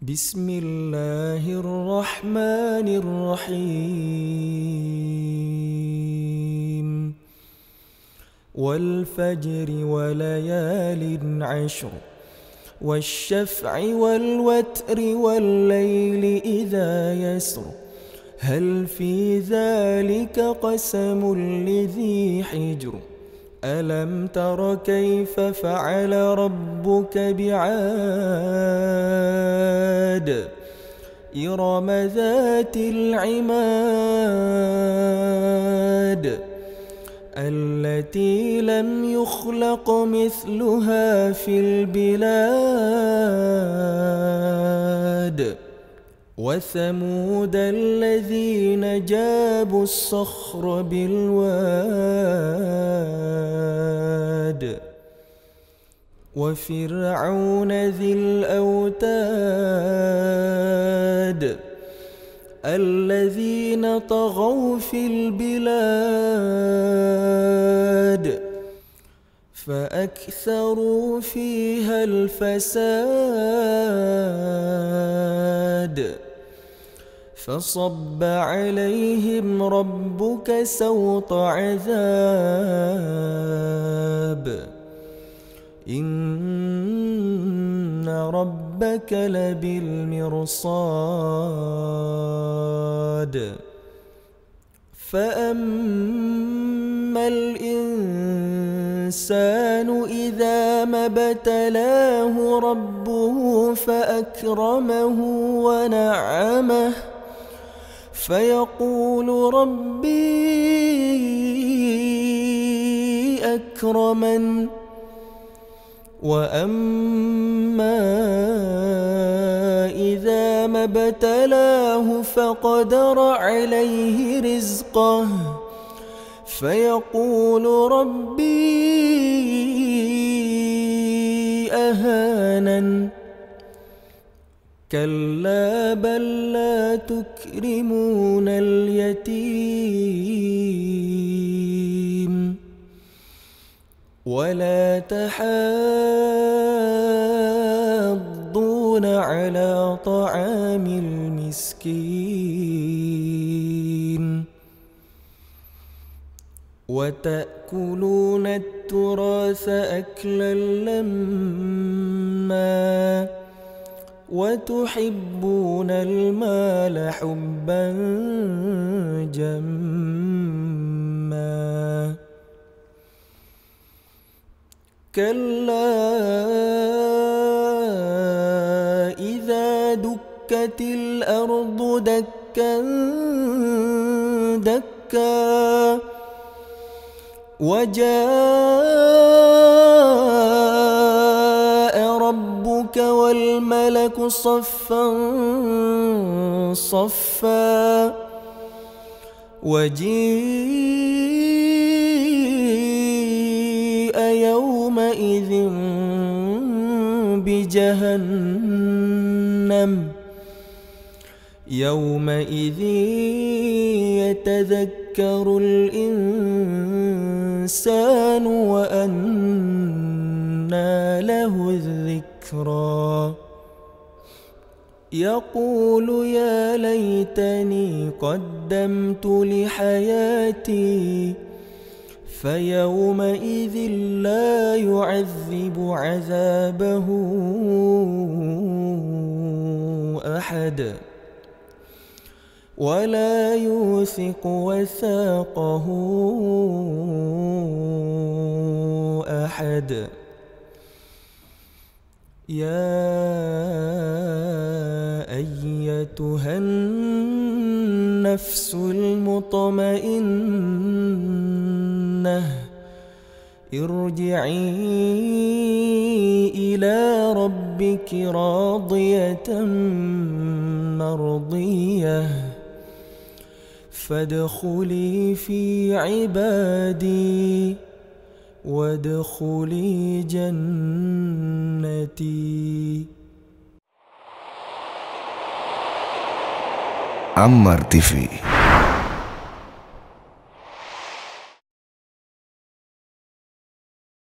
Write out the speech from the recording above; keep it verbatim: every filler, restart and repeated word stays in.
بسم الله الرحمن الرحيم والفجر وليال عشر والشفع والوتر والليل إذا يسر هل في ذلك قسم لذي حجر ألم تر كيف فعل ربك بعاد إرم ذات العماد التي لم يخلق مثلها في البلاد وثمود الذين جابوا الصخر بالواد وفرعون ذي الأوتاد الذين طغوا في البلاد فأكثروا فيها الفساد فصب عليهم ربك سوط عذاب إن ربك لبالمرصاد فأما الإنسان إذا ما ابتلاه ربه فأكرمه ونعمه فيقول ربي أكرمن وأما إذا ما ابتلاه فقدر عليه رزقه فيقول ربي أهانن كلا بل لا تكرمون اليتيم ولا تحاضون على طعام المسكين وتأكلون التراث أكلا لما وتحبون المال حبا جما كلا إذا دكت الأرض دكا دكا وجاء ربك والملك صفا صفا وجيء يومئذ بجهنم يومئذ يتذكر الإنسان وأنى له الذكرى يقول يا ليتني قدمت لحياتي فيومئذ لا يعذب عذابه أحد ولا يوثق وثاقه أحد يا أيتها النفس المطمئنة ارجعي إلى ربك راضية مرضية فادخلي في عبادي وادخلي جنتي. Ammar T V.